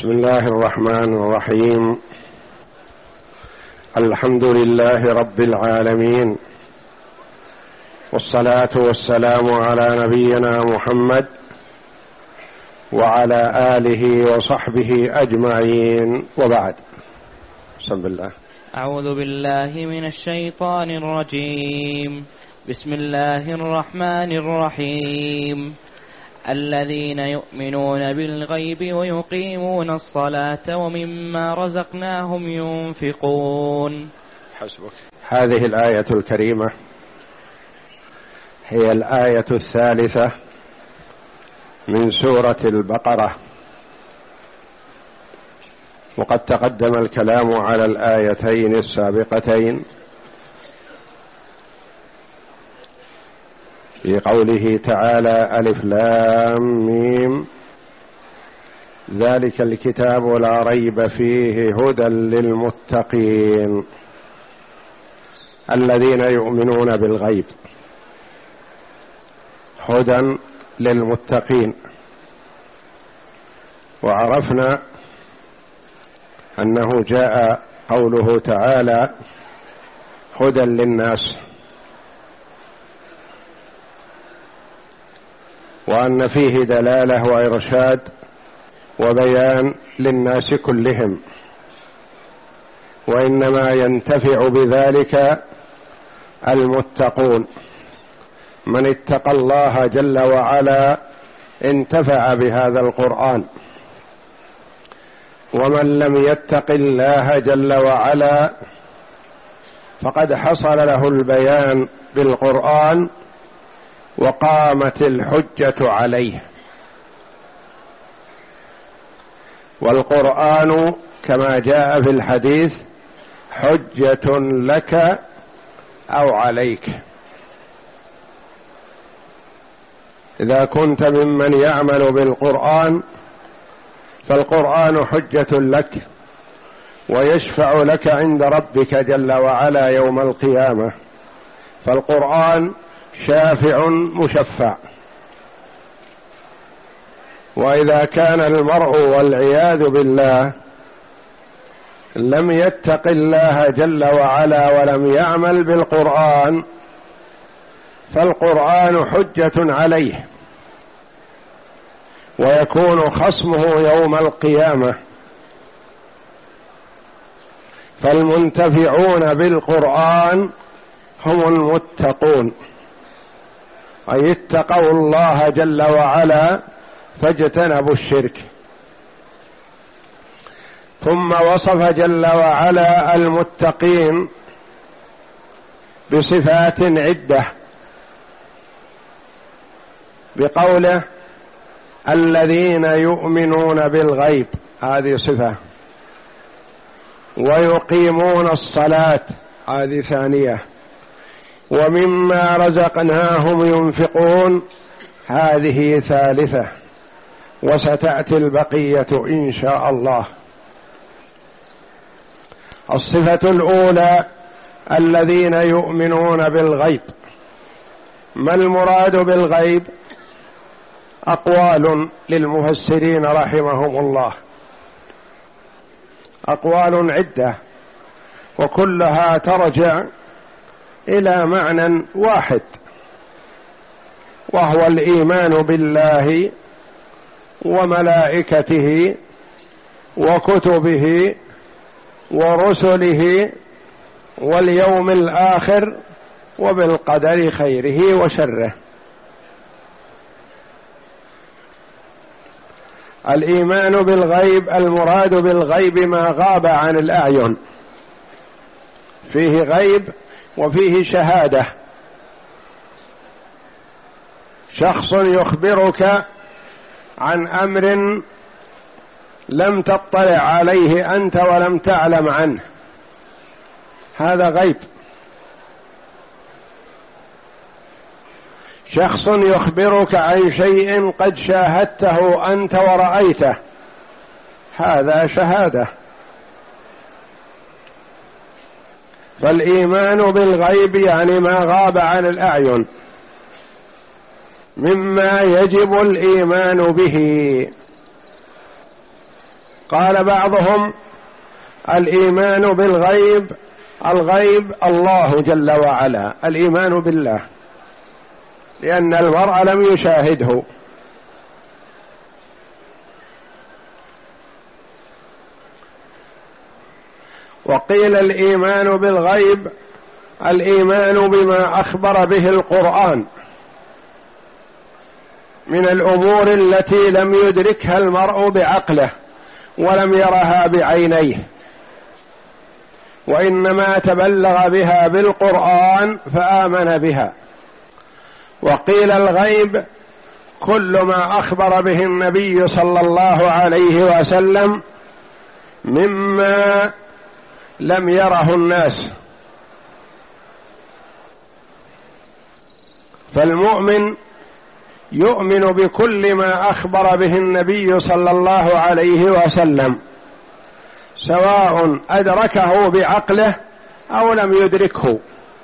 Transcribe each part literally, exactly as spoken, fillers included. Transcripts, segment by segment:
بسم الله الرحمن الرحيم. الحمد لله رب العالمين، والصلاة والسلام على نبينا محمد وعلى آله وصحبه أجمعين، وبعد. بسم الله. أعوذ بالله من الشيطان الرجيم. بسم الله الرحمن الرحيم. الذين يؤمنون بالغيب ويقيمون الصلاة ومما رزقناهم ينفقون. حسبك. هذه الآية الكريمة هي الآية الثالثة من سورة البقرة، وقد تقدم الكلام على الآيتين السابقتين في قوله تعالى: ألف لام ميم ذلك الكتاب لا ريب فيه هدى للمتقين الذين يؤمنون بالغيب. هدى للمتقين. وعرفنا أنه جاء قوله تعالى هدى للناس، وأن فيه دلالة وإرشاد وبيان للناس كلهم، وإنما ينتفع بذلك المتقون. من اتقى الله جل وعلا انتفع بهذا القرآن، ومن لم يتق الله جل وعلا فقد حصل له البيان بالقرآن وقامت الحجة عليه. والقرآن كما جاء في الحديث حجة لك أو عليك. إذا كنت ممن يعمل بالقرآن فالقرآن حجة لك ويشفع لك عند ربك جل وعلا يوم القيامة، فالقرآن شافع مشفع. وإذا كان المرء والعياذ بالله لم يتق الله جل وعلا ولم يعمل بالقرآن فالقرآن حجة عليه، ويكون خصمه يوم القيامة. فالمنتفعون بالقرآن هم المتقون، أي اتقوا الله جل وعلا فاجتنبوا الشرك. ثم وصف جل وعلا المتقين بصفات عدة بقوله الذين يؤمنون بالغيب، هذه صفة، ويقيمون الصلاة، هذه ثانية، ومما رزقناهم ينفقون، هذه ثالثة، وستأتي البقية إن شاء الله. الصفة الأولى الذين يؤمنون بالغيب. ما المراد بالغيب؟ أقوال للمفسرين رحمهم الله، أقوال عدة، وكلها ترجع إلى معنى واحد، وهو الإيمان بالله وملائكته وكتبه ورسله واليوم الآخر وبالقدر خيره وشره. الإيمان بالغيب، المراد بالغيب ما غاب عن الأعين، فيه غيب وفيه شهادة. شخص يخبرك عن أمر لم تطلع عليه أنت ولم تعلم عنه، هذا غيب. شخص يخبرك عن شيء قد شاهدته أنت ورأيته، هذا شهادة. فالإيمان بالغيب يعني ما غاب عن الأعين مما يجب الإيمان به. قال بعضهم الإيمان بالغيب، الغيب الله جل وعلا، الإيمان بالله، لأن المرء لم يشاهده. وقيل الإيمان بالغيب الإيمان بما أخبر به القرآن من الأمور التي لم يدركها المرء بعقله ولم يرها بعينيه، وإنما تبلغ بها بالقرآن فآمن بها. وقيل الغيب كل ما أخبر به النبي صلى الله عليه وسلم مما لم يره الناس، فالمؤمن يؤمن بكل ما أخبر به النبي صلى الله عليه وسلم، سواء أدركه بعقله أو لم يدركه،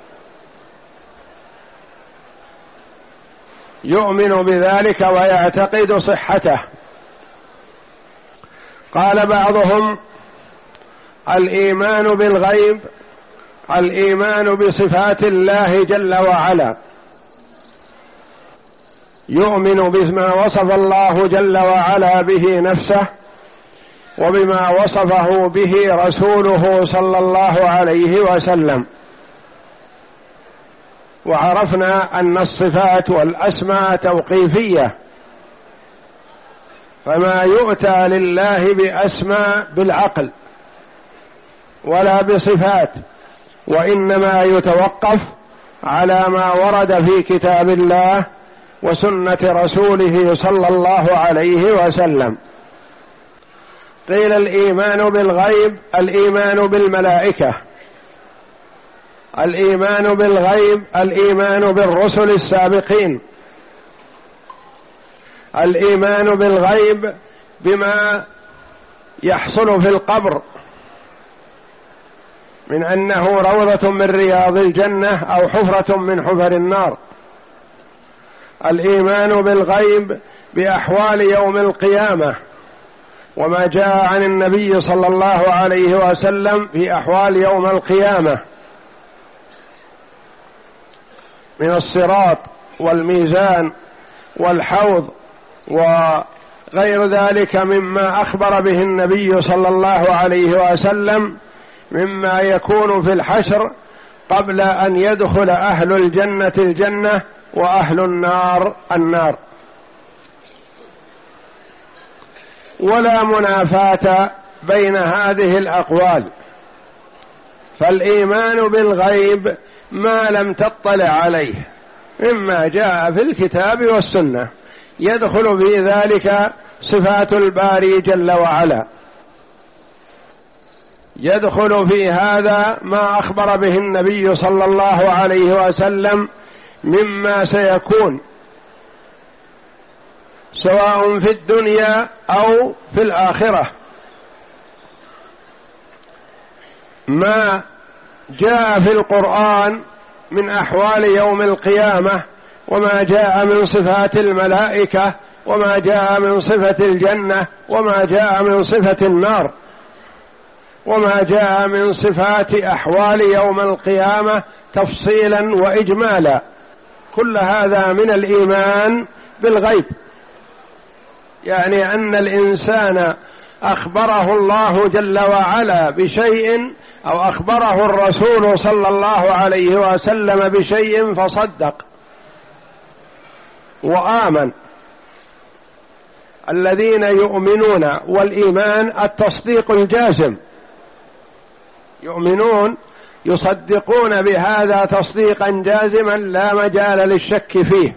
يؤمن بذلك ويعتقد صحته. قال بعضهم الإيمان بالغيب الإيمان بصفات الله جل وعلا، يؤمن بما وصف الله جل وعلا به نفسه وبما وصفه به رسوله صلى الله عليه وسلم. وعرفنا أن الصفات والأسماء توقيفية، فما يؤتى لله بأسماء بالعقل ولا بصفات، وإنما يتوقف على ما ورد في كتاب الله وسنة رسوله صلى الله عليه وسلم. قيل الإيمان بالغيب الإيمان بالملائكة، الإيمان بالغيب الإيمان بالرسل السابقين، الإيمان بالغيب بما يحصل في القبر من أنه روضة من رياض الجنة أو حفرة من حفر النار، الإيمان بالغيب بأحوال يوم القيامة وما جاء عن النبي صلى الله عليه وسلم في أحوال يوم القيامة من الصراط والميزان والحوض وغير ذلك مما أخبر به النبي صلى الله عليه وسلم مما يكون في الحشر قبل أن يدخل أهل الجنة الجنة وأهل النار النار. ولا منافاة بين هذه الأقوال، فالإيمان بالغيب ما لم تطلع عليه مما جاء في الكتاب والسنة، يدخل في ذلك صفات الباري جل وعلا، يدخل في هذا ما أخبر به النبي صلى الله عليه وسلم مما سيكون سواء في الدنيا أو في الآخرة، ما جاء في القرآن من أحوال يوم القيامة وما جاء من صفات الملائكة وما جاء من صفة الجنة وما جاء من صفة النار وما جاء من صفات أحوال يوم القيامة تفصيلا وإجمالا، كل هذا من الإيمان بالغيب، يعني أن الإنسان أخبره الله جل وعلا بشيء أو أخبره الرسول صلى الله عليه وسلم بشيء فصدق وآمن. الذين يؤمنون، والإيمان التصديق الجازم، يؤمنون يصدقون بهذا تصديقا جازما لا مجال للشك فيه.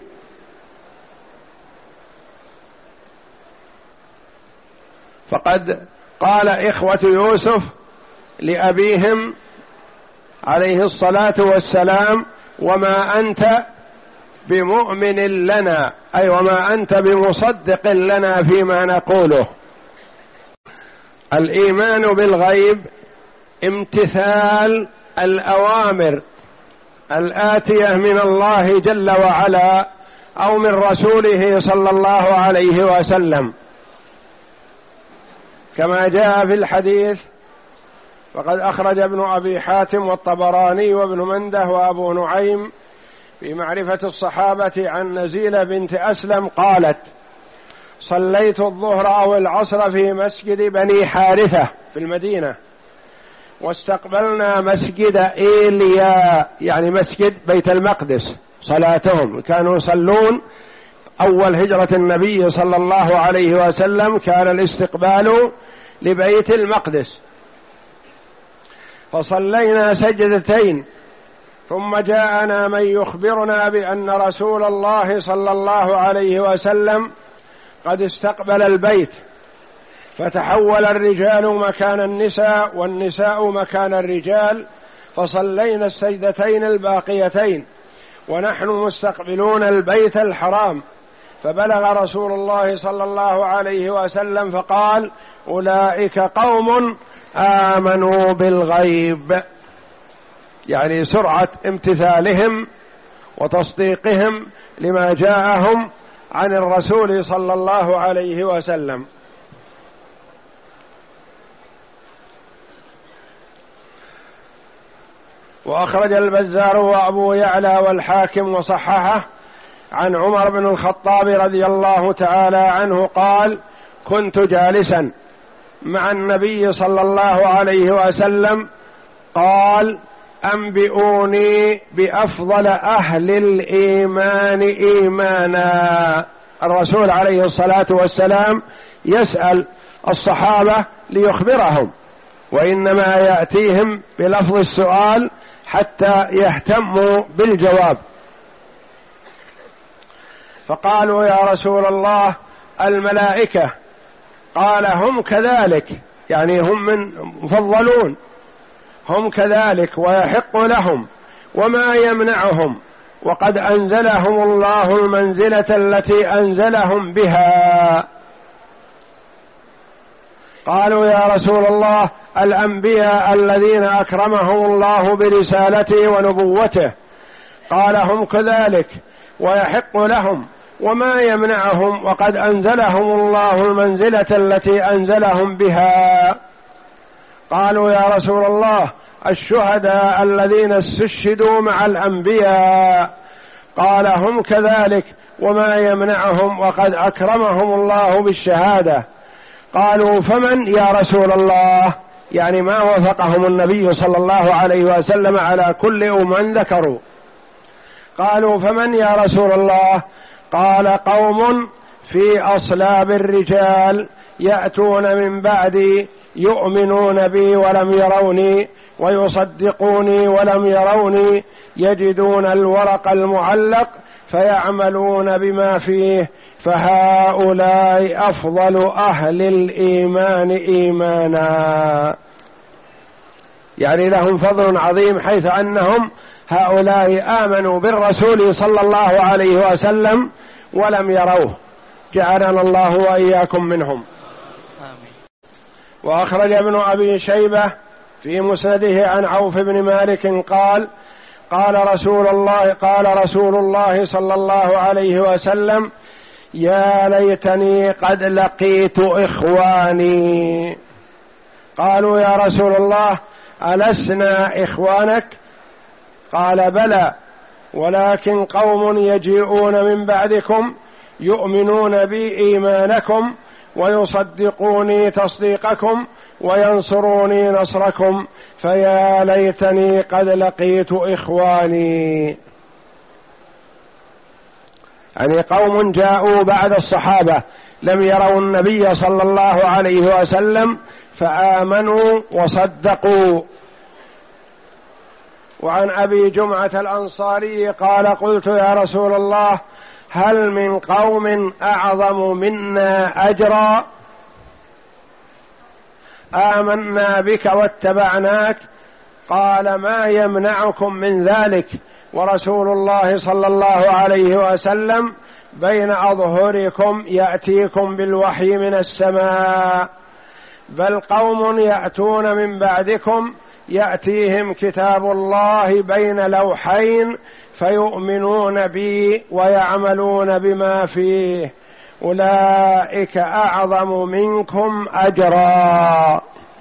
فقد قال إخوة يوسف لأبيهم عليه الصلاة والسلام: وما أنت بمؤمن لنا، أي وما أنت بمصدق لنا فيما نقوله. الإيمان بالغيب امتثال الأوامر الآتية من الله جل وعلا أو من رسوله صلى الله عليه وسلم، كما جاء في الحديث، فقد أخرج ابن أبي حاتم والطبراني وابن منده وأبو نعيم في معرفة الصحابة عن نزيلة بنت أسلم قالت: صليت الظهر أو العصر في مسجد بني حارثة في المدينة، واستقبلنا مسجد إيليا يعني مسجد بيت المقدس صلاتهم، كانوا يصلون أول هجرة النبي صلى الله عليه وسلم كان الاستقبال لبيت المقدس، فصلينا سجدتين، ثم جاءنا من يخبرنا بأن رسول الله صلى الله عليه وسلم قد استقبل البيت، فتحول الرجال مكان النساء والنساء مكان الرجال، فصلينا السجدتين الباقيتين ونحن مستقبلون البيت الحرام، فبلغ رسول الله صلى الله عليه وسلم فقال: أولئك قوم آمنوا بالغيب، يعني سرعة امتثالهم وتصديقهم لما جاءهم عن الرسول صلى الله عليه وسلم. وأخرج البزار وأبو يعلى والحاكم وصححه عن عمر بن الخطاب رضي الله تعالى عنه قال: كنت جالسا مع النبي صلى الله عليه وسلم قال: أنبئوني بأفضل أهل الإيمان إيمانا. الرسول عليه الصلاة والسلام يسأل الصحابة ليخبرهم، وإنما يأتيهم بلفظ السؤال حتى يهتموا بالجواب. فقالوا: يا رسول الله الملائكة. قال: هم كذلك، يعني هم من مفضلون، هم كذلك ويحق لهم، وما يمنعهم، وقد أنزلهم الله المنزلة التي أنزلهم بها. قالوا: يا رسول الله الأنبياء الذين أكرمهم الله برسالته ونبوته. قال: هم كذلك ويحق لهم، وما يمنعهم، وقد أنزلهم الله المنزلة التي أنزلهم بها. قالوا: يا رسول الله الشهداء الذين استشهدوا مع الأنبياء. قال: هم كذلك وما يمنعهم، وقد أكرمهم الله بالشهادة. قالوا: فمن يا رسول الله؟ يعني ما وفقهم النبي صلى الله عليه وسلم على كل من ذكروا. قالوا: فمن يا رسول الله؟ قال: قوم في أصلاب الرجال يأتون من بعدي يؤمنون بي ولم يروني، ويصدقوني ولم يروني، يجدون الورق المعلق فيعملون بما فيه، فهؤلاء أفضل أهل الإيمان إيمانا. يعني لهم فضل عظيم، حيث أنهم هؤلاء آمنوا بالرسول صلى الله عليه وسلم ولم يروه، جعلنا الله وإياكم منهم. آمين. وأخرج ابن أبي شيبة في مسنده عن عوف بن مالك قال: قال رسول الله قال رسول الله صلى الله عليه وسلم: يا ليتني قد لقيت إخواني. قالوا: يا رسول الله ألسنا إخوانك؟ قال: بلى، ولكن قوم يجيئون من بعدكم يؤمنون بي إيمانكم، ويصدقوني تصديقكم، وينصروني نصركم، فيا ليتني قد لقيت إخواني. يعني قوم جاءوا بعد الصحابة لم يروا النبي صلى الله عليه وسلم فآمنوا وصدقوا. وعن أبي جمعة الأنصاري قال: قلت يا رسول الله هل من قوم أعظم منا أجرا؟ آمنا بك واتبعناك. قال: ما يمنعكم من ذلك، ورسول الله صلى الله عليه وسلم بين أظهركم يأتيكم بالوحي من السماء، بل قوم يأتون من بعدكم يأتيهم كتاب الله بين لوحين فيؤمنون بي ويعملون بما فيه، أولئك أعظم منكم أجرا.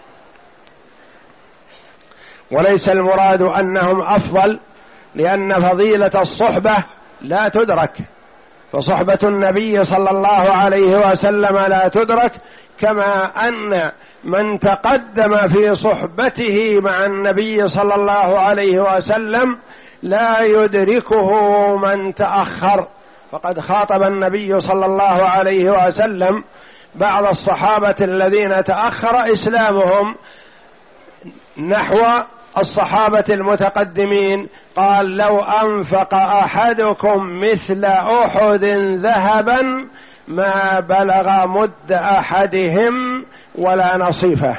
وليس المراد أنهم أفضل، لأن فضيلة الصحبة لا تدرك، فصحبة النبي صلى الله عليه وسلم لا تدرك، كما أن من تقدم في صحبته مع النبي صلى الله عليه وسلم لا يدركه من تأخر. فقد خاطب النبي صلى الله عليه وسلم بعض الصحابة الذين تأخر إسلامهم نحو الصحابة المتقدمين، قال: لو أنفق أحدكم مثل أحد ذهبا ما بلغ مد أحدهم ولا نصيفه.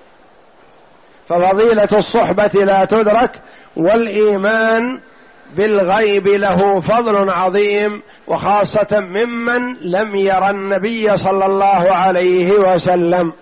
ففضيلة الصحبة لا تدرك، والإيمان بالغيب له فضل عظيم، وخاصة ممن لم ير النبي صلى الله عليه وسلم.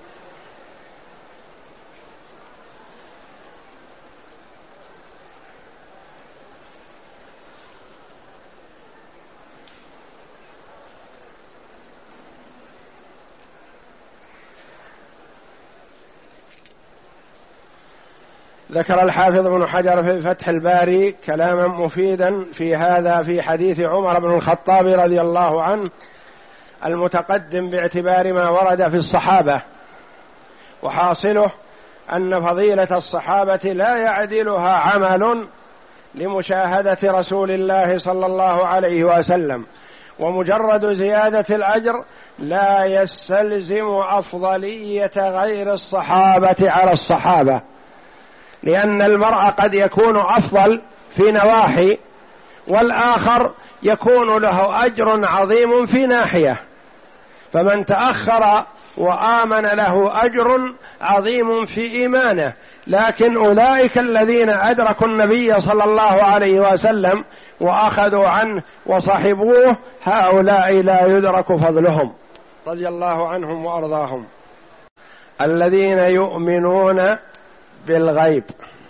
ذكر الحافظ ابن حجر في فتح الباري كلاما مفيدا في هذا في حديث عمر بن الخطاب رضي الله عنه المتقدم باعتبار ما ورد في الصحابة، وحاصله أن فضيلة الصحابة لا يعدلها عمل لمشاهدة رسول الله صلى الله عليه وسلم، ومجرد زيادة الأجر لا يستلزم أفضلية غير الصحابة على الصحابة، لأن المرء قد يكون أفضل في نواحي، والآخر يكون له أجر عظيم في ناحية، فمن تأخر وآمن له أجر عظيم في إيمانه. لكن أولئك الذين أدركوا النبي صلى الله عليه وسلم وأخذوا عنه وصحبوه، هؤلاء لا يدرك فضلهم رضي الله عنهم وأرضاهم. الذين يؤمنون بالغيب،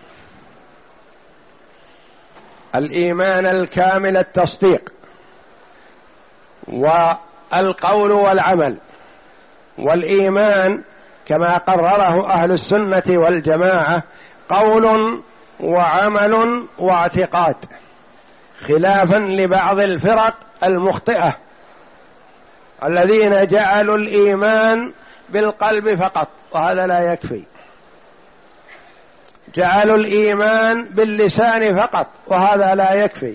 الإيمان الكامل التصديق والقول والعمل. والإيمان كما قرره أهل السنة والجماعة قول وعمل واعتقاد، خلافا لبعض الفرق المخطئة الذين جعلوا الإيمان بالقلب فقط، وهذا لا يكفي. جعلوا الإيمان باللسان فقط، وهذا لا يكفي.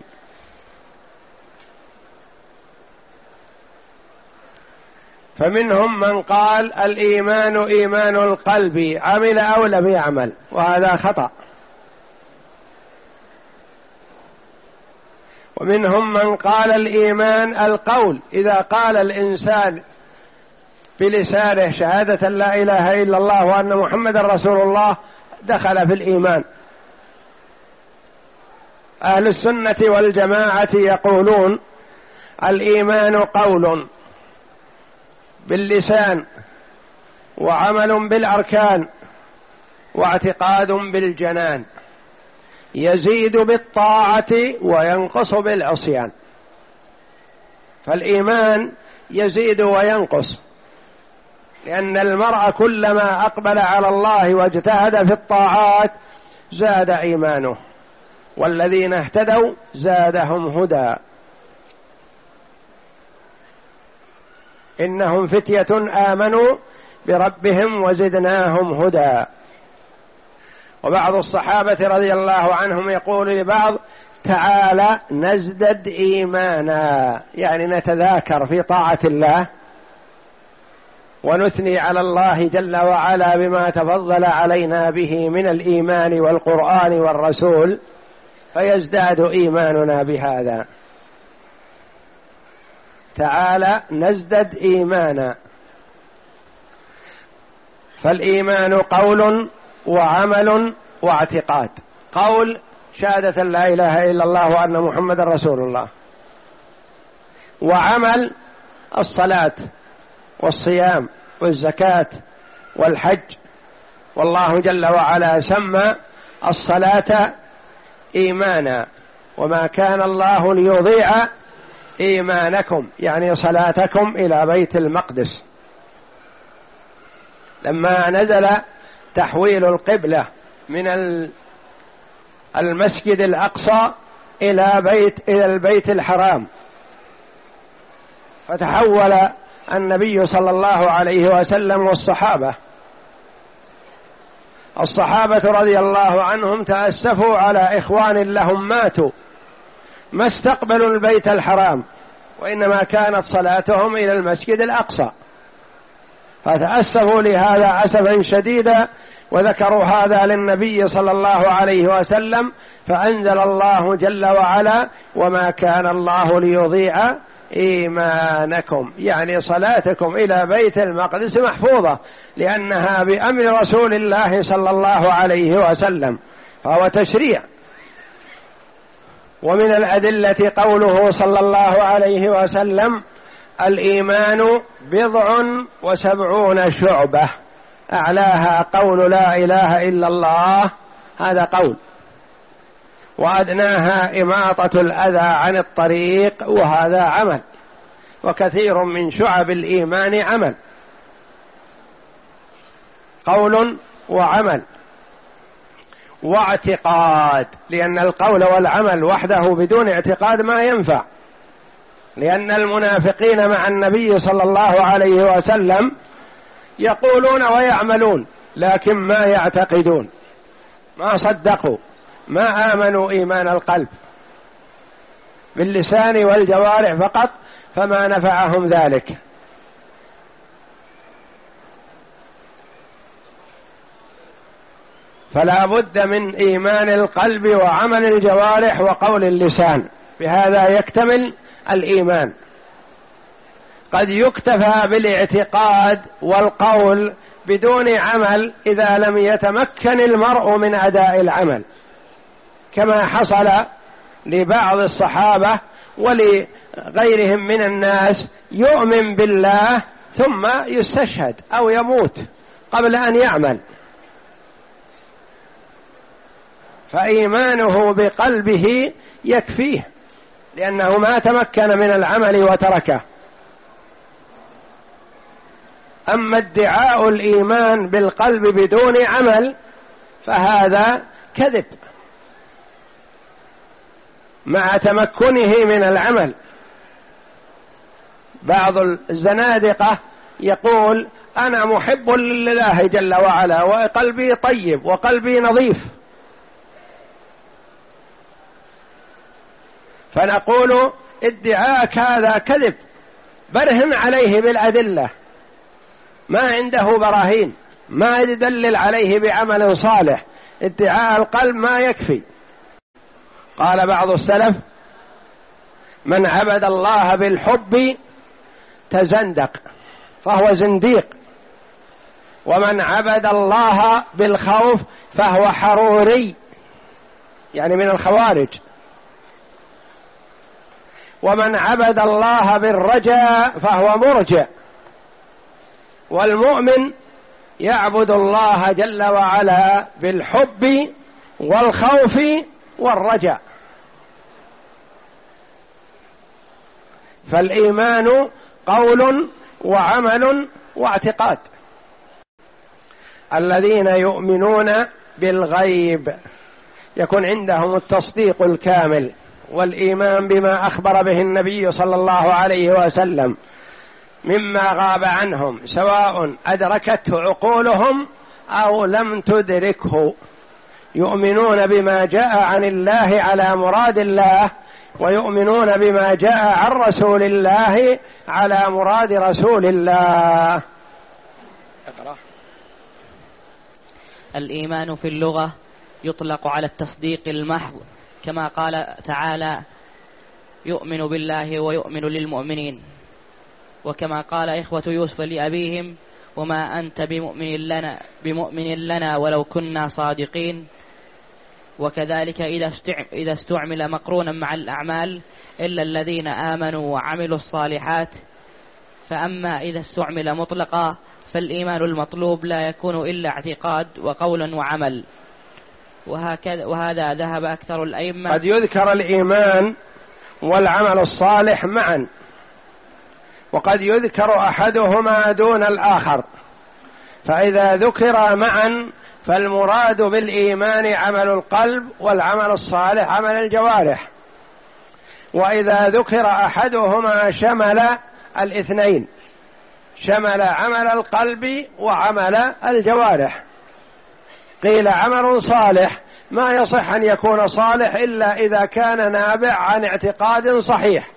فمنهم من قال الإيمان إيمان القلب عمل أو لم يعمل، وهذا خطأ. ومنهم من قال الإيمان القول، إذا قال الإنسان بلسانه شهادة لا إله إلا الله وأن محمد رسول الله دخل في الإيمان. أهل السنة والجماعة يقولون الإيمان قول باللسان، وعمل بالأركان، واعتقاد بالجنان، يزيد بالطاعة وينقص بالعصيان. فالإيمان يزيد وينقص، لأن المرء كلما أقبل على الله واجتهد في الطاعات زاد إيمانه، والذين اهتدوا زادهم هدى. إنهم فتية آمنوا بربهم وزدناهم هدى. وبعض الصحابة رضي الله عنهم يقول لبعض: تعالى نزدد إيمانا، يعني نتذاكر في طاعة الله ونثني على الله جل وعلا بما تفضل علينا به من الإيمان والقرآن والرسول، فيزداد إيماننا بهذا. تعالى نزدد إيمانا. فالإيمان قول وعمل واعتقاد. قول شهادة لا إله إلا الله وأن محمد رسول الله، وعمل الصلاة والصيام والزكاة والحج. والله جل وعلا سمى الصلاة إيمانا، وما كان الله ليضيع إيمانكم يعني صلاتكم إلى بيت المقدس. لما نزل تحويل القبلة من المسجد الأقصى إلى بيت إلى البيت الحرام، فتحول النبي صلى الله عليه وسلم والصحابة الصحابة رضي الله عنهم تأسفوا على إخوان لهم ماتوا ما استقبلوا البيت الحرام، وإنما كانت صلاتهم إلى المسجد الأقصى، فتأسفوا لهذا أسفا شديدا، وذكروا هذا للنبي صلى الله عليه وسلم، فأنزل الله جل وعلا: وما كان الله ليضيع إيمانكم، يعني صلاتكم إلى بيت المقدس محفوظة، لأنها بأمر رسول الله صلى الله عليه وسلم، فهو تشريع. ومن الأدلة قوله صلى الله عليه وسلم: الإيمان بضع وسبعون شعبة، أعلاها قول لا إله إلا الله، هذا قول، وأدناها إماطة الأذى عن الطريق، وهذا عمل، وكثير من شعب الإيمان عمل، قول وعمل واعتقاد، لأن القول والعمل وحده بدون اعتقاد ما ينفع، لأن المنافقين مع النبي صلى الله عليه وسلم يقولون ويعملون لكن ما يعتقدون، ما صدقوا، ما آمنوا إيمان القلب، باللسان والجوارح فقط، فما نفعهم ذلك. فلا بد من إيمان القلب وعمل الجوارح وقول اللسان، بهذا يكتمل الإيمان. قد يكتفى بالاعتقاد والقول بدون عمل إذا لم يتمكن المرء من أداء العمل، كما حصل لبعض الصحابة ولغيرهم من الناس، يؤمن بالله ثم يستشهد أو يموت قبل أن يعمل، فإيمانه بقلبه يكفيه، لأنه ما تمكن من العمل وتركه. أما ادعاء الإيمان بالقلب بدون عمل فهذا كذب مع تمكنه من العمل. بعض الزنادقة يقول: أنا محب لله جل وعلا وقلبي طيب وقلبي نظيف، فنقول: ادعاءك هذا كذب، برهن عليه بالأدلة، ما عنده براهين، ما يدلل عليه بعمل صالح، ادعاء القلب ما يكفي. قال بعض السلف: من عبد الله بالحب تزندق فهو زنديق، ومن عبد الله بالخوف فهو حروري، يعني من الخوارج، ومن عبد الله بالرجاء فهو مرجع. والمؤمن يعبد الله جل وعلا بالحب والخوف والرجاء. فالإيمان قول وعمل واعتقاد. الذين يؤمنون بالغيب يكون عندهم التصديق الكامل والإيمان بما أخبر به النبي صلى الله عليه وسلم مما غاب عنهم، سواء أدركته عقولهم أو لم تدركه. يؤمنون بما جاء عن الله على مراد الله، ويؤمنون بما جاء عن رسول الله على مراد رسول الله. اقرأ. الإيمان في اللغة يطلق على التصديق المحض، كما قال تعالى: يؤمن بالله ويؤمن للمؤمنين، وكما قال إخوة يوسف لأبيهم: وما أنت بمؤمن لنا, بمؤمن لنا ولو كنا صادقين. وكذلك إذا استعمل مقرونا مع الأعمال إلا الذين آمنوا وعملوا الصالحات. فأما إذا استعمل مطلقا فالإيمان المطلوب لا يكون إلا اعتقاد وقول وعمل، وهكذا وهذا ذهب أكثر الأئمة. قد يذكر الإيمان والعمل الصالح معا، وقد يذكر أحدهما دون الآخر، فإذا ذكر معا فالمراد بالإيمان عمل القلب والعمل الصالح عمل الجوارح، وإذا ذكر أحدهما شمل الاثنين، شمل عمل القلب وعمل الجوارح. قيل عمل صالح ما يصح أن يكون صالح إلا إذا كان نابع عن اعتقاد صحيح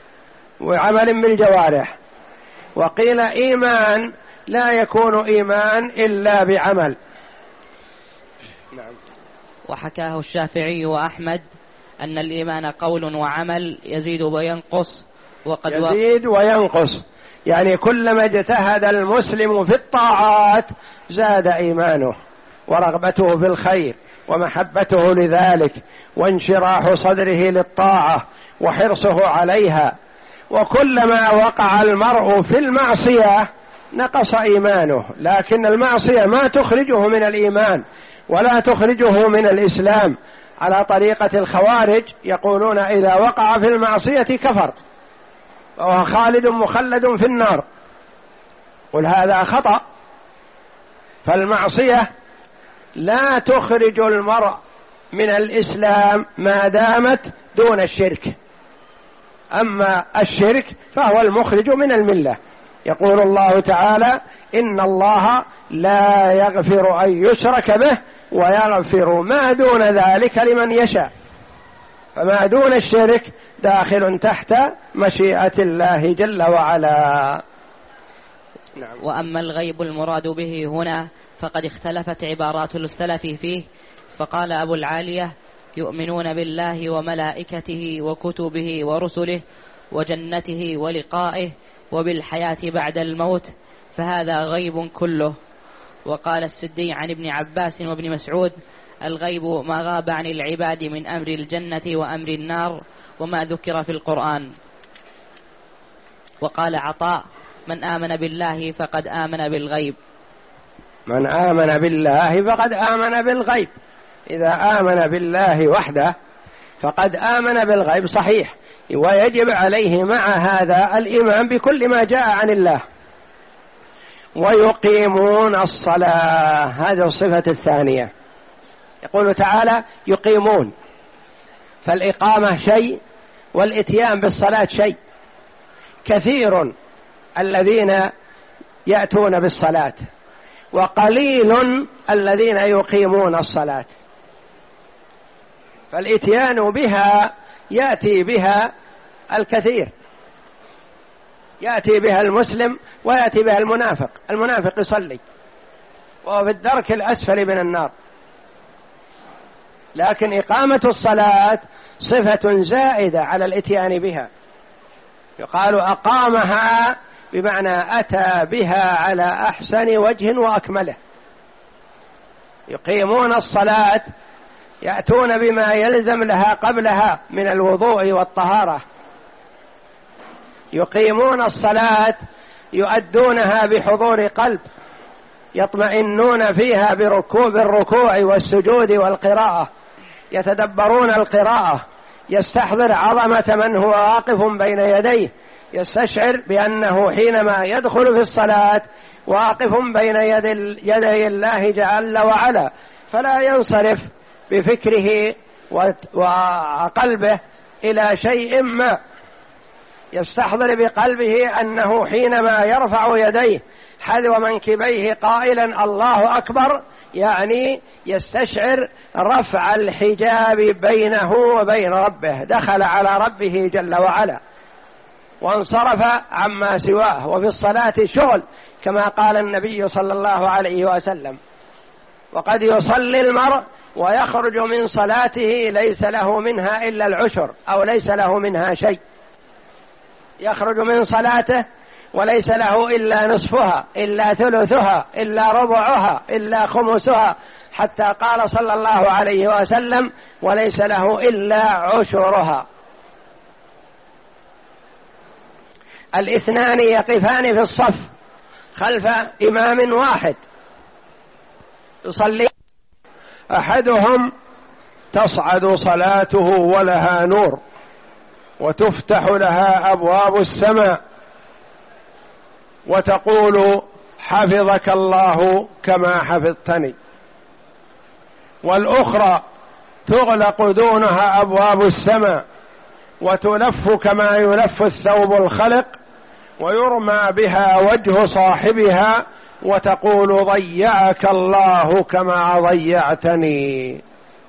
وعمل بالجوارح، وقيل إيمان لا يكون إيمان إلا بعمل. نعم. وحكاه الشافعي وأحمد أن الإيمان قول وعمل يزيد وينقص، وقد يزيد وينقص، يعني كلما اجتهد المسلم في الطاعات زاد إيمانه ورغبته في الخير ومحبته لذلك وانشراح صدره للطاعة وحرصه عليها، وكلما وقع المرء في المعصية نقص إيمانه، لكن المعصية ما تخرجه من الإيمان ولا تخرجه من الإسلام، على طريقة الخوارج يقولون إذا وقع في المعصية كفر وهو خالد مخلد في النار، قل هذا خطأ. فالمعصية لا تخرج المرء من الإسلام ما دامت دون الشرك، أما الشرك فهو المخرج من الملة. يقول الله تعالى إن الله لا يغفر أن يشرك به ويغفر ما دون ذلك لمن يشاء، فما دون الشرك داخل تحت مشيئة الله جل وعلا. نعم. وأما الغيب المراد به هنا فقد اختلفت عبارات السلف فيه، فقال أبو العالية يؤمنون بالله وملائكته وكتبه ورسله وجنته ولقائه وبالحياة بعد الموت، فهذا غيب كله. وقال السدي عن ابن عباس وابن مسعود الغيب ما غاب عن العباد من أمر الجنة وأمر النار وما ذكر في القرآن. وقال عطاء من آمن بالله فقد آمن بالغيب. من آمن بالله فقد آمن بالغيب، إذا آمن بالله وحده فقد آمن بالغيب صحيح، ويجب عليه مع هذا الإيمان بكل ما جاء عن الله. ويقيمون الصلاة، هذه الصفة الثانية. يقول تعالى يقيمون، فالإقامة شيء والإتيان بالصلاة شيء. كثير الذين يأتون بالصلاة وقليل الذين يقيمون الصلاة، فالإتيان بها يأتي بها الكثير، يأتي بها المسلم ويأتي بها المنافق. المنافق يصلي وهو في الدرك الأسفل من النار، لكن إقامة الصلاة صفة زائدة على الإتيان بها، يقال أقامها بمعنى أتى بها على أحسن وجه وأكمله. يقيمون الصلاة يأتون بما يلزم لها قبلها من الوضوء والطهارة، يقيمون الصلاة يؤدونها بحضور قلب، يطمئنون فيها بركوب الركوع والسجود والقراءة، يتدبرون القراءة، يستحضر عظمة من هو واقف بين يديه، يستشعر بأنه حينما يدخل في الصلاة واقف بين يدي الله جل وعلا، فلا ينصرف بفكره وقلبه إلى شيء ما، يستحضر بقلبه أنه حينما يرفع يديه حذو منكبيه قائلا الله أكبر، يعني يستشعر رفع الحجاب بينه وبين ربه، دخل على ربه جل وعلا وانصرف عما سواه. وفي الصلاة شغل كما قال النبي صلى الله عليه وسلم، وقد يصلي المرء ويخرج من صلاته ليس له منها إلا العشر أو ليس له منها شيء، يخرج من صلاته وليس له إلا نصفها إلا ثلثها إلا ربعها إلا خمسها، حتى قال صلى الله عليه وسلم وليس له إلا عشرها. الاثنان يقفان في الصف خلف إمام واحد يصلي، أحدهم تصعد صلاته ولها نور وتفتح لها أبواب السماء وتقول حفظك الله كما حفظتني، والأخرى تغلق دونها أبواب السماء وتلف كما يلف الثوب الخلق ويرمى بها وجه صاحبها وتقول ضيعك الله كما ضيعتني.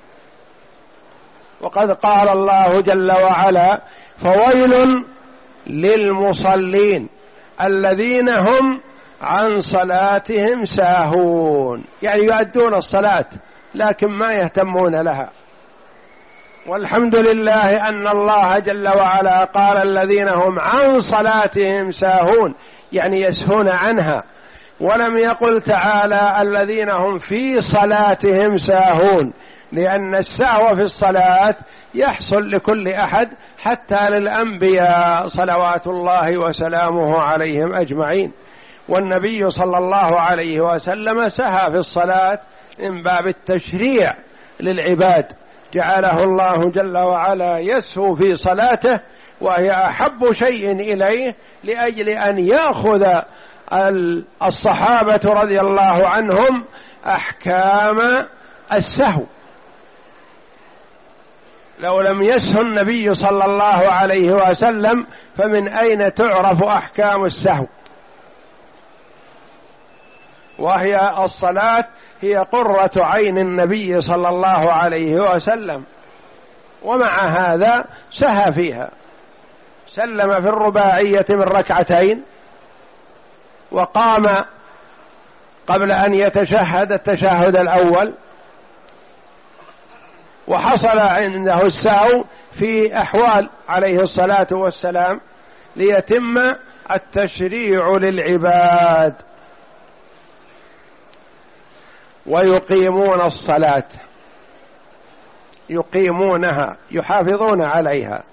وقد قال الله جل وعلا فويل للمصلين الذين هم عن صلاتهم ساهون، يعني يؤدون الصلاة لكن ما يهتمون لها. والحمد لله أن الله جل وعلا قال الذين هم عن صلاتهم ساهون، يعني يسهون عنها، ولم يقل تعالى الذين هم في صلاتهم ساهون، لأن السهو في الصلاة يحصل لكل أحد حتى للأنبياء صلوات الله وسلامه عليهم أجمعين. والنبي صلى الله عليه وسلم سهى في الصلاة من باب التشريع للعباد، جعله الله جل وعلا يسهو في صلاته وهي أحب شيء إليه، لأجل أن يأخذ الصحابة رضي الله عنهم أحكام السهو. لو لم يسهو النبي صلى الله عليه وسلم فمن أين تعرف أحكام السهو؟ وهي الصلاة هي قرة عين النبي صلى الله عليه وسلم، ومع هذا سهى فيها، سلم في الرباعية من ركعتين وقام قبل أن يتشهد التشهد الأول، وحصل عنده السهو في أحوال عليه الصلاة والسلام ليتم التشريع للعباد. ويقيمون الصلاة، يقيمونها يحافظون عليها،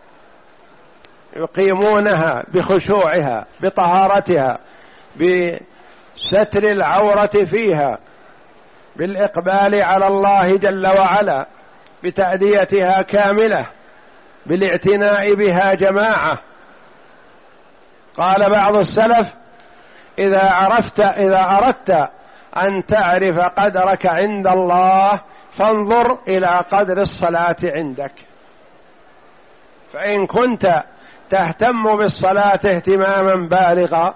يقيمونها بخشوعها بطهارتها بستر العورة فيها بالإقبال على الله جل وعلا بتأديتها كاملة بالاعتناء بها جماعة. قال بعض السلف إذا عرفت إذا أردت أن تعرف قدرك عند الله فانظر إلى قدر الصلاة عندك، فإن كنت تهتم بالصلاة اهتماما بالغا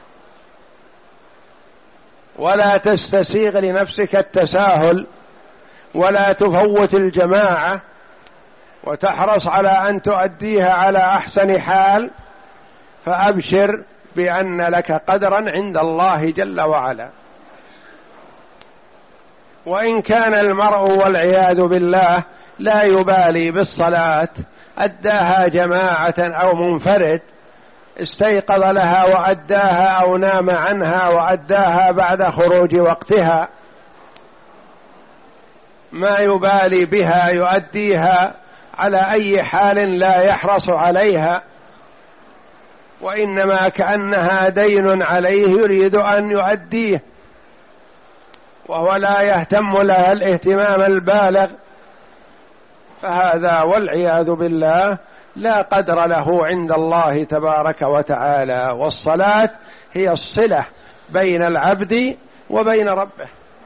ولا تستسيغ لنفسك التساهل ولا تفوت الجماعة وتحرص على أن تؤديها على أحسن حال، فأبشر بأن لك قدرا عند الله جل وعلا. وإن كان المرء والعياذ بالله لا يبالي بالصلاة، أداها جماعة أو منفرد، استيقظ لها وأداها أو نام عنها وأداها بعد خروج وقتها، ما يبالي بها، يؤديها على أي حال لا يحرص عليها، وإنما كأنها دين عليه يريد أن يؤديه، وهو لا يهتم لها الاهتمام البالغ، فهذا والعياذ بالله لا قدر له عند الله تبارك وتعالى. والصلاة هي الصلة بين العبد وبين ربه،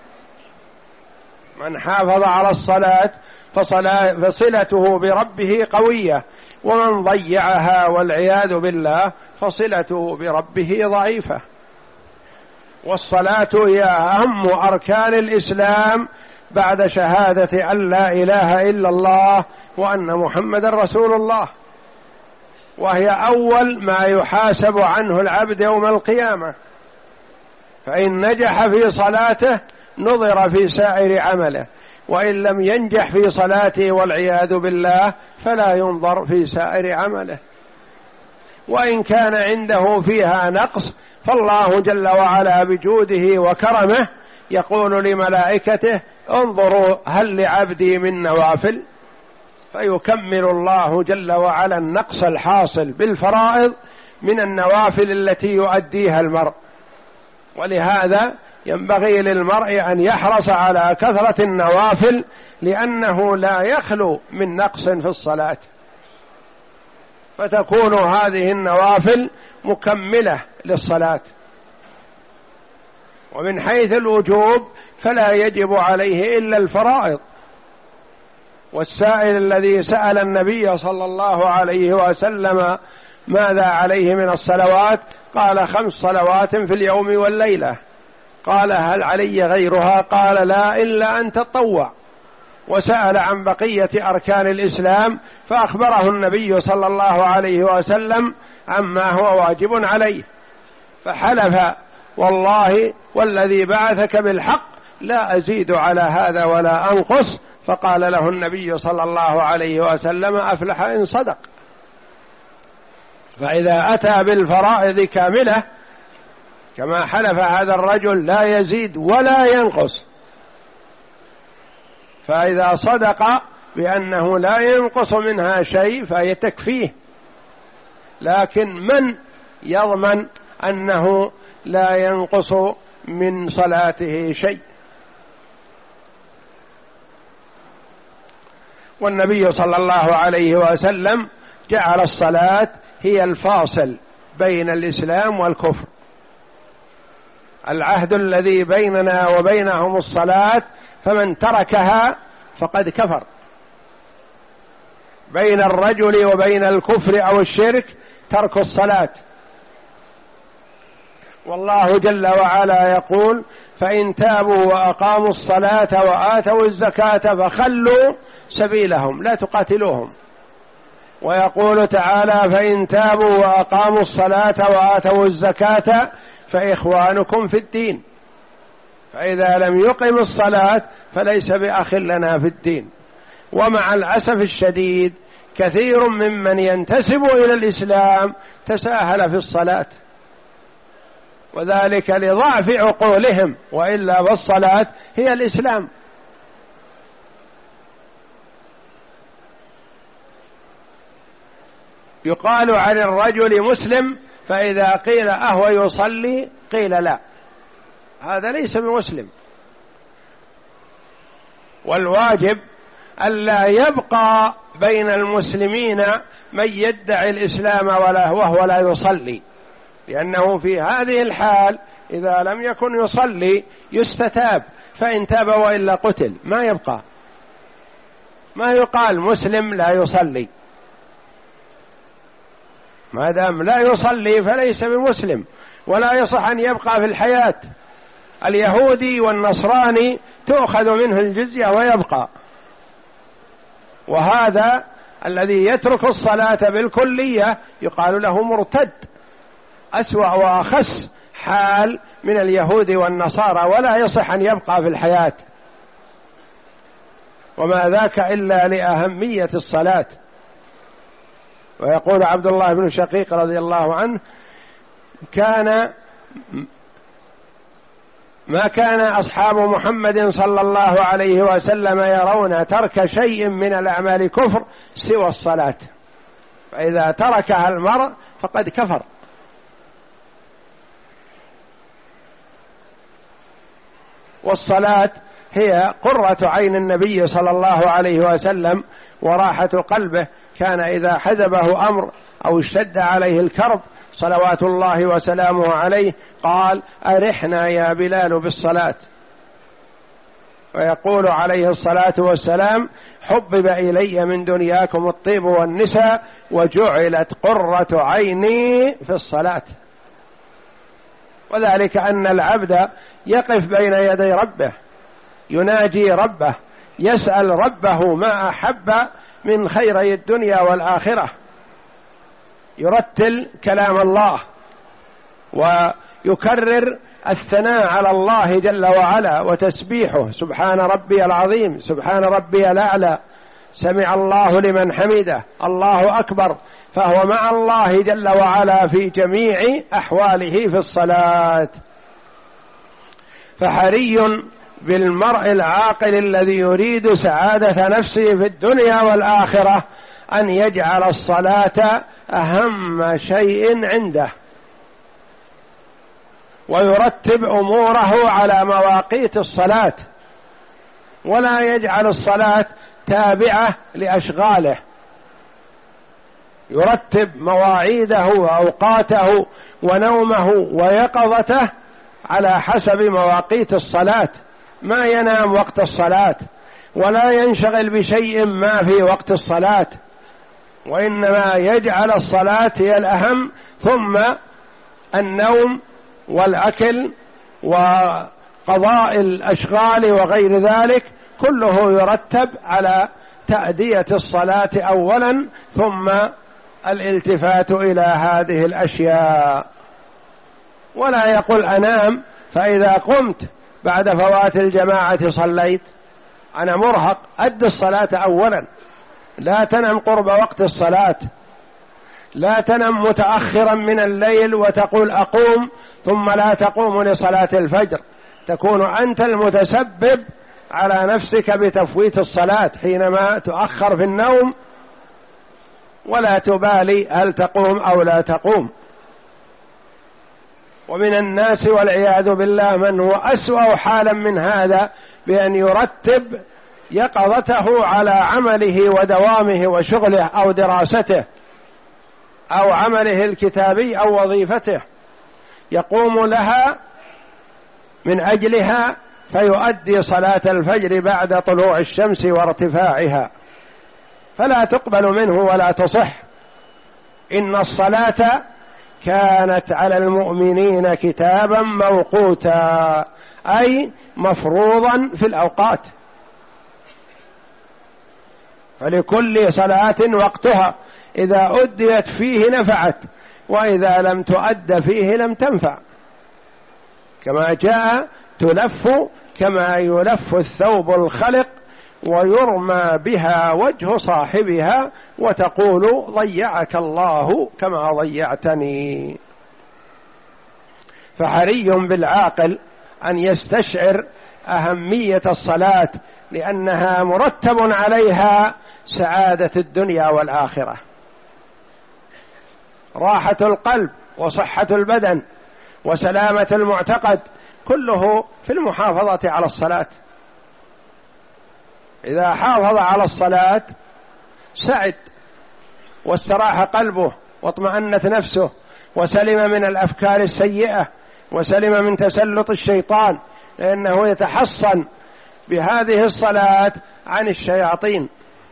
من حافظ على الصلاة فصلته بربه قوية، ومن ضيعها والعياذ بالله فصلته بربه ضعيفة. والصلاة هي أهم أركان الإسلام بعد شهادة أن لا إله إلا الله وأن محمد رسول الله، وهي أول ما يحاسب عنه العبد يوم القيامة، فإن نجح في صلاته نظر في سائر عمله، وإن لم ينجح في صلاته والعياذ بالله فلا ينظر في سائر عمله. وإن كان عنده فيها نقص فالله جل وعلا بجوده وكرمه يقول لملائكته انظروا هل لعبدي من نوافل، فيكمل الله جل وعلا النقص الحاصل بالفرائض من النوافل التي يؤديها المرء. ولهذا ينبغي للمرء أن يحرص على كثرة النوافل، لأنه لا يخلو من نقص في الصلاة. فتكون هذه النوافل مكملة للصلاة. ومن حيث الوجوب فلا يجب عليه إلا الفرائض. والسائل الذي سأل النبي صلى الله عليه وسلم ماذا عليه من الصلوات قال خمس صلوات في اليوم والليلة. قال هل علي غيرها؟ قال لا إلا أن تطوع. وسأل عن بقية أركان الإسلام فأخبره النبي صلى الله عليه وسلم عما هو واجب عليه، فحلف والله والذي بعثك بالحق لا أزيد على هذا ولا أنقص. فقال له النبي صلى الله عليه وسلم أفلح إن صدق. فإذا أتى بالفرائض كاملة كما حلف هذا الرجل لا يزيد ولا ينقص، فإذا صدق بأنه لا ينقص منها شيء فهي تكفيه. لكن من يضمن أنه لا ينقص من صلاته شيء؟ والنبي صلى الله عليه وسلم جعل الصلاة هي الفاصل بين الإسلام والكفر. العهد الذي بيننا وبينهم الصلاة، فمن تركها فقد كفر. بين الرجل وبين الكفر أو الشرك ترك الصلاة. والله جل وعلا يقول فإن تابوا وأقاموا الصلاة وآتوا الزكاة فخلوا سبيلهم لا تقاتلوهم. ويقول تعالى فإن تابوا وأقاموا الصلاة وآتوا الزكاة فإخوانكم في الدين. فإذا لم يقم الصلاة فليس بأخ لنا في الدين. ومع الأسف الشديد كثير ممن ينتسب إلى الإسلام تساهل في الصلاة، وذلك لضعف عقولهم، وإلا بالصلاة هي الإسلام. يقال عن الرجل مسلم، فإذا قيل أهو يصلي قيل لا، هذا ليس بمسلم. والواجب ألا يبقى بين المسلمين من يدعي الإسلام ولا وهو لا يصلي، لأنه في هذه الحال إذا لم يكن يصلي يستتاب، فإن تاب وإلا قتل، ما يبقى. ما يقال مسلم لا يصلي، ما دام لا يصلي فليس بمسلم، ولا يصح أن يبقى في الحياة. اليهودي والنصراني تؤخذ منه الجزية ويبقى، وهذا الذي يترك الصلاة بالكلية يقال له مرتد، أسوأ وأخس حال من اليهود والنصارى، ولا يصح أن يبقى في الحياة. وما ذاك إلا لأهمية الصلاة. ويقول عبد الله بن شقيق رضي الله عنه كان ما كان أصحاب محمد صلى الله عليه وسلم يرون ترك شيء من الأعمال كفر سوى الصلاة، فإذا تركها المرء فقد كفر. والصلاة هي قرة عين النبي صلى الله عليه وسلم وراحة قلبه. كان إذا حزبه أمر أو اشتد عليه الكرب صلوات الله وسلامه عليه قال أرحنا يا بلال بالصلاة. ويقول عليه الصلاة والسلام حبب إلي من دنياكم الطيب والنساء وجعلت قرة عيني في الصلاة. وذلك أن العبد يقف بين يدي ربه يناجي ربه يسأل ربه ما أحب من خيري الدنيا والآخرة، يرتل كلام الله ويكرر الثناء على الله جل وعلا وتسبيحه سبحان ربي العظيم سبحان ربي الأعلى سمع الله لمن حمده الله أكبر. فهو مع الله جل وعلا في جميع أحواله في الصلاة. فحري بالمرء العاقل الذي يريد سعادة نفسه في الدنيا والآخرة أن يجعل الصلاة أهم شيء عنده، ويرتب أموره على مواقيت الصلاة، ولا يجعل الصلاة تابعة لأشغاله. يرتب مواعيده وأوقاته ونومه ويقظته على حسب مواقيت الصلاة، ما ينام وقت الصلاة ولا ينشغل بشيء ما في وقت الصلاة، وإنما يجعل الصلاة هي الأهم، ثم النوم والأكل وقضاء الأشغال وغير ذلك كله يرتب على تأدية الصلاة أولا، ثم الالتفات إلى هذه الأشياء. ولا يقول أنام فإذا قمت بعد فوات الجماعة صليت، أنا مرهق، أد الصلاة أولا، لا تنم قرب وقت الصلاة، لا تنم متأخرا من الليل وتقول أقوم ثم لا تقوم لصلاة الفجر، تكون أنت المتسبب على نفسك بتفويت الصلاة حينما تؤخر في النوم، ولا تبالي هل تقوم أو لا تقوم. ومن الناس والعياذ بالله من هو أسوأ حالا من هذا، بأن يرتب يقظته على عمله ودوامه وشغله أو دراسته أو عمله الكتابي أو وظيفته، يقوم لها من أجلها فيؤدي صلاة الفجر بعد طلوع الشمس وارتفاعها، فلا تقبل منه ولا تصح. إن الصلاة كانت على المؤمنين كتابا موقوتا، أي مفروضا في الأوقات، فلكل صلاة وقتها، إذا أديت فيه نفعت، وإذا لم تؤد فيه لم تنفع، كما جاء تلف كما يلف الثوب الخلق ويرمى بها وجه صاحبها وتقول ضيعك الله كما ضيعتني. فحري بالعاقل أن يستشعر أهمية الصلاة، لأنها مرتب عليها سعادة الدنيا والآخرة، راحة القلب وصحة البدن وسلامة المعتقد، كله في المحافظة على الصلاة. إذا حافظ على الصلاة سعد واستراح قلبه واطمأنت نفسه وسلم من الأفكار السيئة وسلم من تسلط الشيطان، لأنه يتحصن بهذه الصلاة عن الشياطين.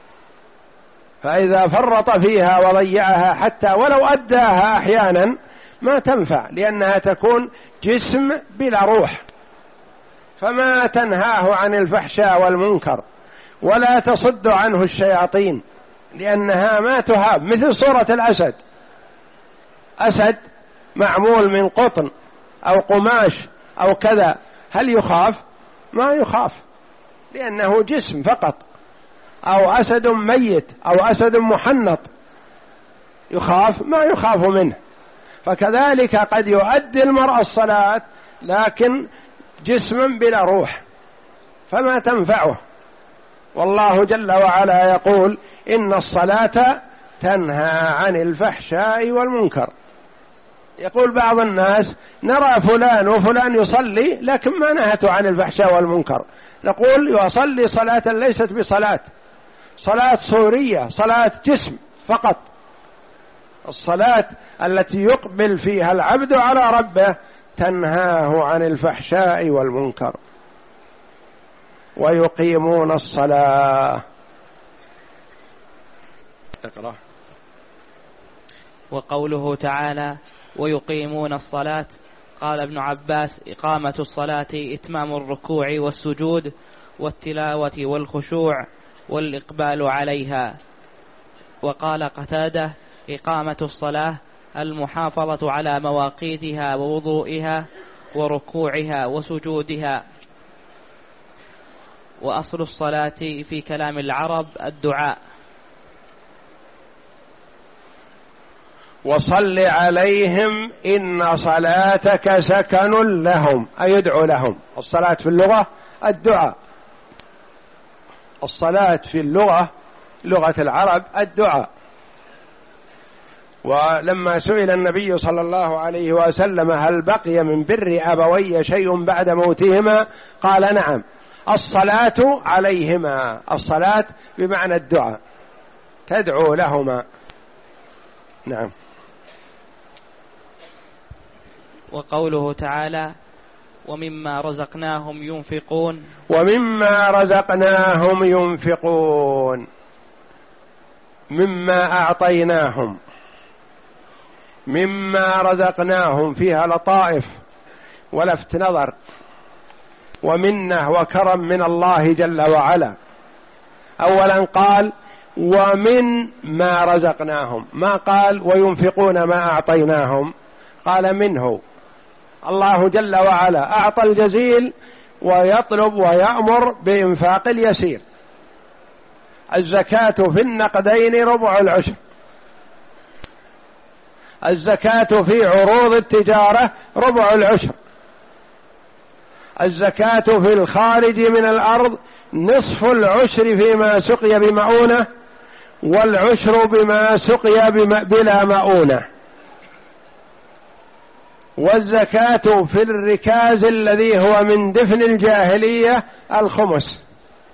فإذا فرط فيها وضيعها حتى ولو أداها أحيانا ما تنفع، لأنها تكون جسم بلا روح، فما تنهاه عن الفحشاء والمنكر ولا تصد عنه الشياطين، لأنها ما تهاب. مثل صورة الأسد، أسد معمول من قطن أو قماش أو كذا، هل يخاف؟ ما يخاف، لأنه جسم فقط. أو أسد ميت أو أسد محنط، يخاف؟ ما يخاف منه. فكذلك قد يؤدي المرء الصلاة لكن جسم بلا روح، فما تنفعه. والله جل وعلا يقول إن الصلاة تنهى عن الفحشاء والمنكر. يقول بعض الناس نرى فلان وفلان يصلي لكن ما نهته عن الفحشاء والمنكر، نقول يصلي صلاة ليست بصلاة، صلاة صورية، صلاة جسم فقط. الصلاة التي يقبل فيها العبد على ربه تنهاه عن الفحشاء والمنكر. ويقيمون الصلاة. اقرأ. وقوله تعالى ويقيمون الصلاة، قال ابن عباس إقامة الصلاة إتمام الركوع والسجود والتلاوة والخشوع والإقبال عليها. وقال قتادة إقامة الصلاة المحافظة على مواقيتها ووضوئها وركوعها وسجودها. وأصل الصلاة في كلام العرب الدعاء. وصل عليهم إن صلاتك سكن لهم، أي يدعو لهم. الصلاة في اللغة الدعاء، الصلاة في اللغة لغة العرب الدعاء. ولما سئل النبي صلى الله عليه وسلم هل بقي من بر أبوي شيء بعد موتهما، قال نعم، الصلاة عليهما. الصلاة بمعنى الدعاء، تدعو لهما. نعم. وقوله تعالى ومما رزقناهم ينفقون، ومما رزقناهم ينفقون، مما أعطيناهم، مما رزقناهم فيها لطائف ولفت نظر ومنه وكرم من الله جل وعلا. أولا قال ومن ما رزقناهم، ما قال وينفقون ما أعطيناهم، قال منه. الله جل وعلا أعطى الجزيل ويطلب ويأمر بإنفاق اليسير. الزكاة في النقدين ربع العشر، الزكاة في عروض التجارة ربع العشر، الزكاة في الخارج من الأرض نصف العشر فيما سقي بمؤونة، والعشر بما سقي بلا مؤونة. والزكاة في الركاز الذي هو من دفن الجاهلية الخمس.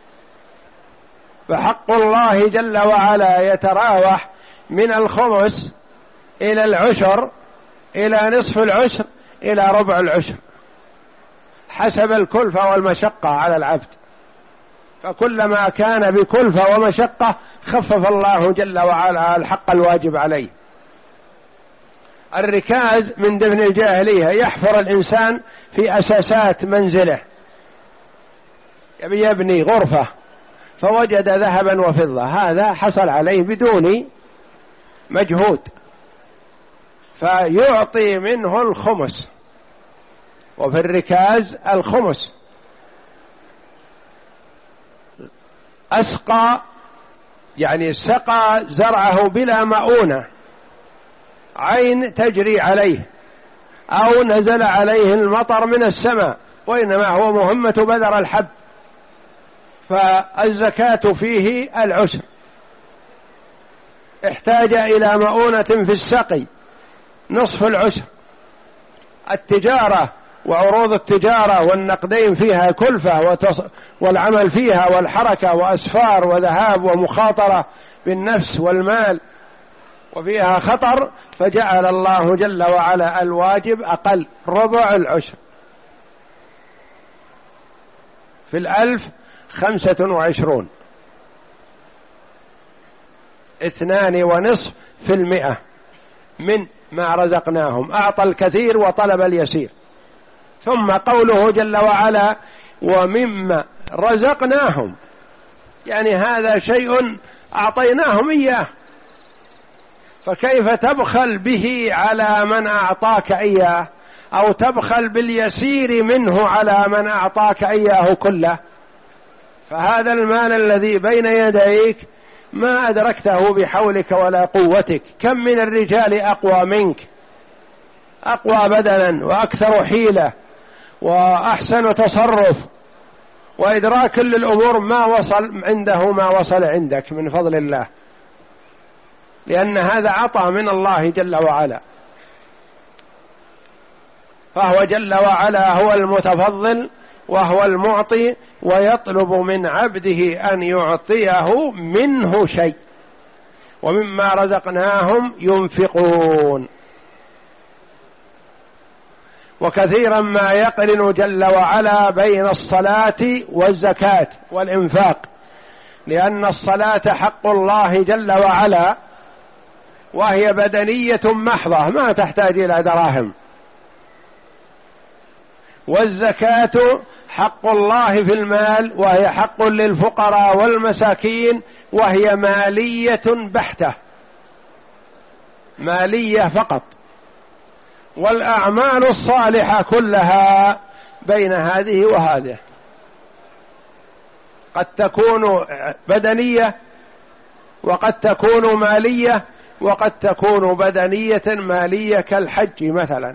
فحق الله جل وعلا يتراوح من الخمس إلى العشر إلى نصف العشر إلى ربع العشر حسب الكلفة والمشقة على العبد، فكلما كان بكلفة ومشقة خفف الله جل وعلا الحق الواجب عليه. الركاز من دفن الجاهلية يحفر الإنسان في أساسات منزله، يبي يبني غرفة فوجد ذهبا وفضة، هذا حصل عليه بدون مجهود فيعطي منه الخمس. وفي الركاز الخمس. أسقى يعني سقى زرعه بلا مؤونة، عين تجري عليه أو نزل عليه المطر من السماء، وإنما هو مهمة بذر الحب، فالزكاة فيه العشر. احتاج إلى مؤونة في السقي نصف العشر. التجارة وعروض التجارة والنقدين فيها كلفة والعمل فيها والحركة وأسفار وذهاب ومخاطرة بالنفس والمال وفيها خطر، فجعل الله جل وعلا الواجب أقل ربع العشر. في الألف خمسة وعشرون، اثنان ونصف في المئة من ما رزقناهم. أعطى الكثير وطلب اليسير. ثم قوله جل وعلا ومما رزقناهم، يعني هذا شيء أعطيناهم إياه، فكيف تبخل به على من أعطاك إياه، أو تبخل باليسير منه على من أعطاك إياه كله؟ فهذا المال الذي بين يديك ما أدركته بحولك ولا قوتك. كم من الرجال أقوى منك، أقوى بدنا وأكثر حيلة وأحسن تصرف وإدراك للأمور، ما وصل عنده ما وصل عندك من فضل الله، لأن هذا عطاء من الله جل وعلا. فهو جل وعلا هو المتفضل وهو المعطي، ويطلب من عبده أن يعطيه منه شيء. ومما رزقناهم ينفقون. وكثيرا ما يقرن جل وعلا بين الصلاة والزكاة والإنفاق، لأن الصلاة حق الله جل وعلا وهي بدنية محضة ما تحتاج إلى دراهم، والزكاة حق الله في المال وهي حق للفقراء والمساكين، وهي مالية بحتة، مالية فقط. والأعمال الصالحة كلها بين هذه وهذه، قد تكون بدنية وقد تكون مالية وقد تكون بدنية مالية كالحج مثلا.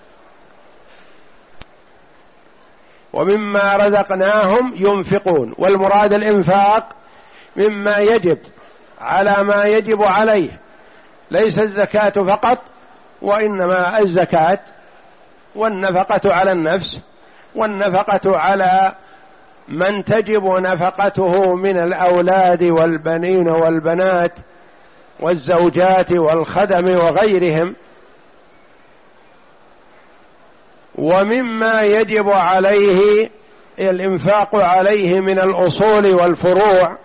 ومما رزقناهم ينفقون، والمراد الإنفاق مما يجب على ما يجب عليه، ليس الزكاة فقط، وإنما الزكاة والنفقة على النفس والنفقة على من تجب نفقته من الأولاد والبنين والبنات والزوجات والخدم وغيرهم. ومما يجب عليه الإنفاق عليه من الأصول والفروع،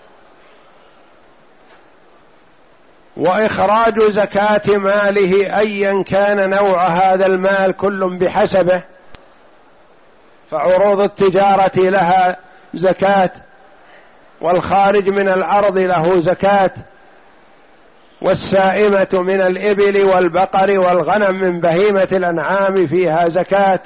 وإخراج زكاة ماله أيا كان نوع هذا المال كل بحسبه، فعروض التجارة لها زكاة، والخارج من الأرض له زكاة، والسائمة من الإبل والبقر والغنم من بهيمة الأنعام فيها زكاة.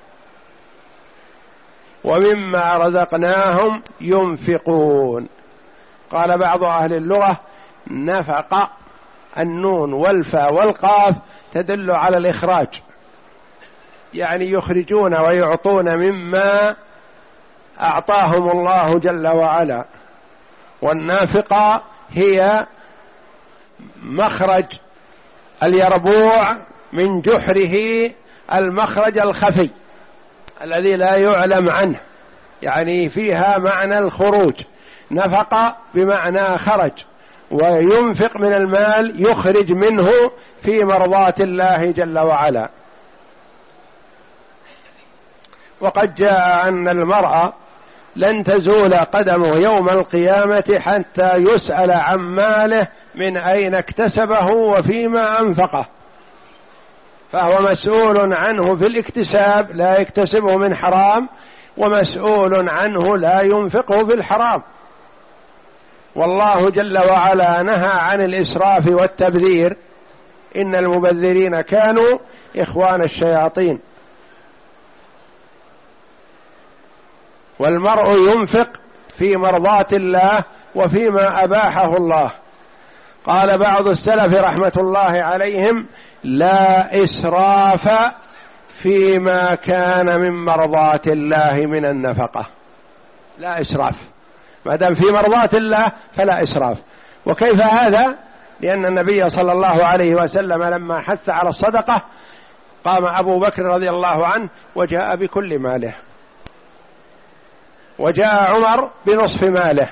ومما رزقناهم ينفقون. قال بعض أهل اللغة: نفق، النون والفاء والقاف تدل على الإخراج، يعني يخرجون ويعطون مما أعطاهم الله جل وعلا. والنافقة هي مخرج اليربوع من جحره، المخرج الخفي الذي لا يعلم عنه، يعني فيها معنى الخروج. نفق بمعنى خرج، وينفق من المال يخرج منه في مرضاة الله جل وعلا. وقد جاء أن المرء لن تزول قدمه يوم القيامة حتى يسأل عن ماله من أين اكتسبه وفيما أنفقه، فهو مسؤول عنه في الاكتساب، لا يكتسبه من حرام، ومسؤول عنه لا ينفقه في الحرام. والله جل وعلا نهى عن الإسراف والتبذير: إن المبذرين كانوا إخوان الشياطين. والمرء ينفق في مرضاة الله وفيما أباحه الله. قال بعض السلف رحمة الله عليهم: لا إسراف فيما كان من مرضاة الله من النفقة. لا إسراف، ما دام في مرضاة الله فلا إسراف. وكيف هذا؟ لأن النبي صلى الله عليه وسلم لما حث على الصدقة قام أبو بكر رضي الله عنه وجاء بكل ماله، وجاء عمر بنصف ماله،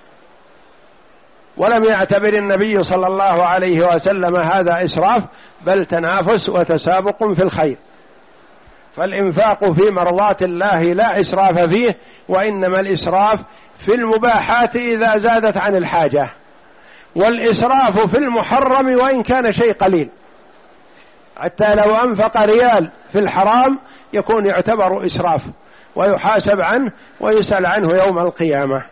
ولم يعتبر النبي صلى الله عليه وسلم هذا إسراف، بل تنافس وتسابق في الخير. فالإنفاق في مرضات الله لا إسراف فيه، وإنما الإسراف في المباحات إذا زادت عن الحاجة، والإسراف في المحرم وإن كان شيء قليل. حتى لو أنفق ريال في الحرام يكون يعتبر إسراف، ويحاسب عنه ويسأل عنه يوم القيامة.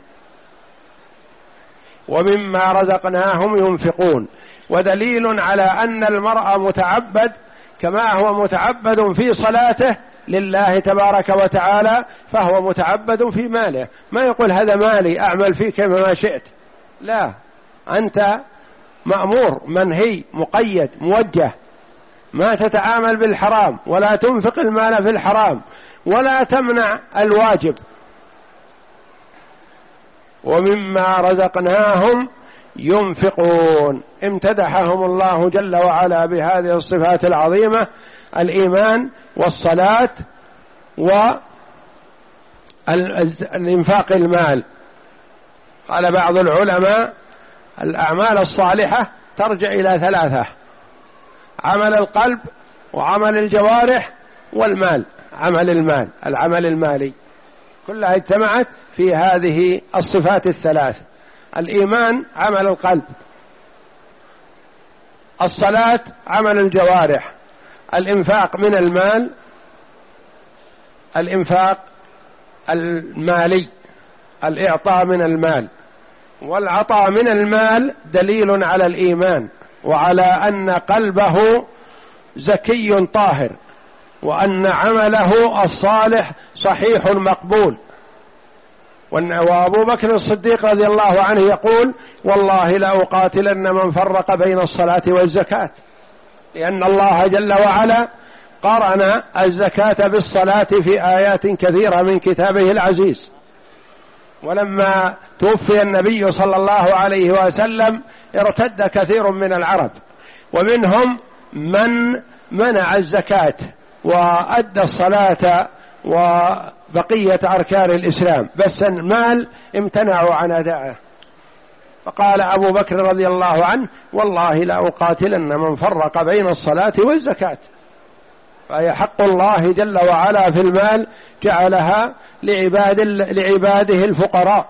ومما رزقناهم ينفقون. ودليل على أن المرء متعبد كما هو متعبد في صلاته لله تبارك وتعالى، فهو متعبد في ماله. ما يقول هذا مالي أعمل فيه كما شئت، لا، أنت مأمور منهي مقيد موجه، ما تتعامل بالحرام، ولا تنفق المال في الحرام، ولا تمنع الواجب. ومما رزقناهم ينفقون. امتدحهم الله جل وعلا بهذه الصفات العظيمة: الإيمان والصلاة والإنفاق المال. قال بعض العلماء: الأعمال الصالحة ترجع إلى ثلاثة: عمل القلب، وعمل الجوارح، والمال، عمل المال، العمل المالي، كلها اجتمعت في هذه الصفات الثلاث: الإيمان عمل القلب، الصلاة عمل الجوارح، الإنفاق من المال الإنفاق المالي، الإعطاء من المال. والعطاء من المال دليل على الإيمان، وعلى أن قلبه زكي طاهر، وأن عمله الصالح صحيح مقبول. وأبو بكر الصديق رضي الله عنه يقول: والله لأقاتلن من فرق بين الصلاة والزكاة، لأن الله جل وعلا قارن الزكاة بالصلاة في آيات كثيرة من كتابه العزيز. ولما توفي النبي صلى الله عليه وسلم ارتد كثير من العرب، ومنهم من منع الزكاة وأدى الصلاة وبقية أركان الإسلام، بس المال امتنعوا عن أدائه. فقال أبو بكر رضي الله عنه والله لا أقاتلن من فرق بين الصلاة والزكاة. فهي حق الله جل وعلا في المال جعلها لعباد لعباده الفقراء.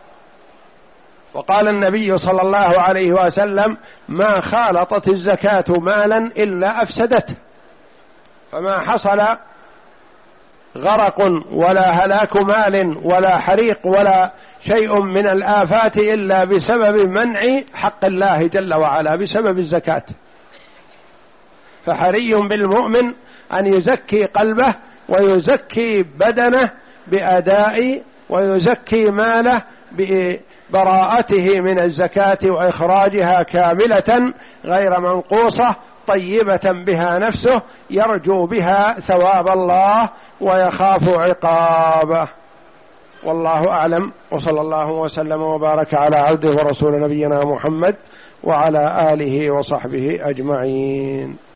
وقال النبي صلى الله عليه وسلم ما خالطت الزكاة مالا إلا أفسدته. فما حصل غرق ولا هلاك مال ولا حريق ولا شيء من الآفات إلا بسبب منع حق الله جل وعلا بسبب الزكاة. فحري بالمؤمن أن يزكي قلبه ويزكي بدنه بأداء ويزكي ماله ببراءته من الزكاة وإخراجها كاملة غير منقوصة طيبة بها نفسه يرجو بها ثواب الله ويخاف عقابه. والله أعلم، وصلى الله وسلم وبارك على عبده ورسول نبينا محمد وعلى آله وصحبه أجمعين.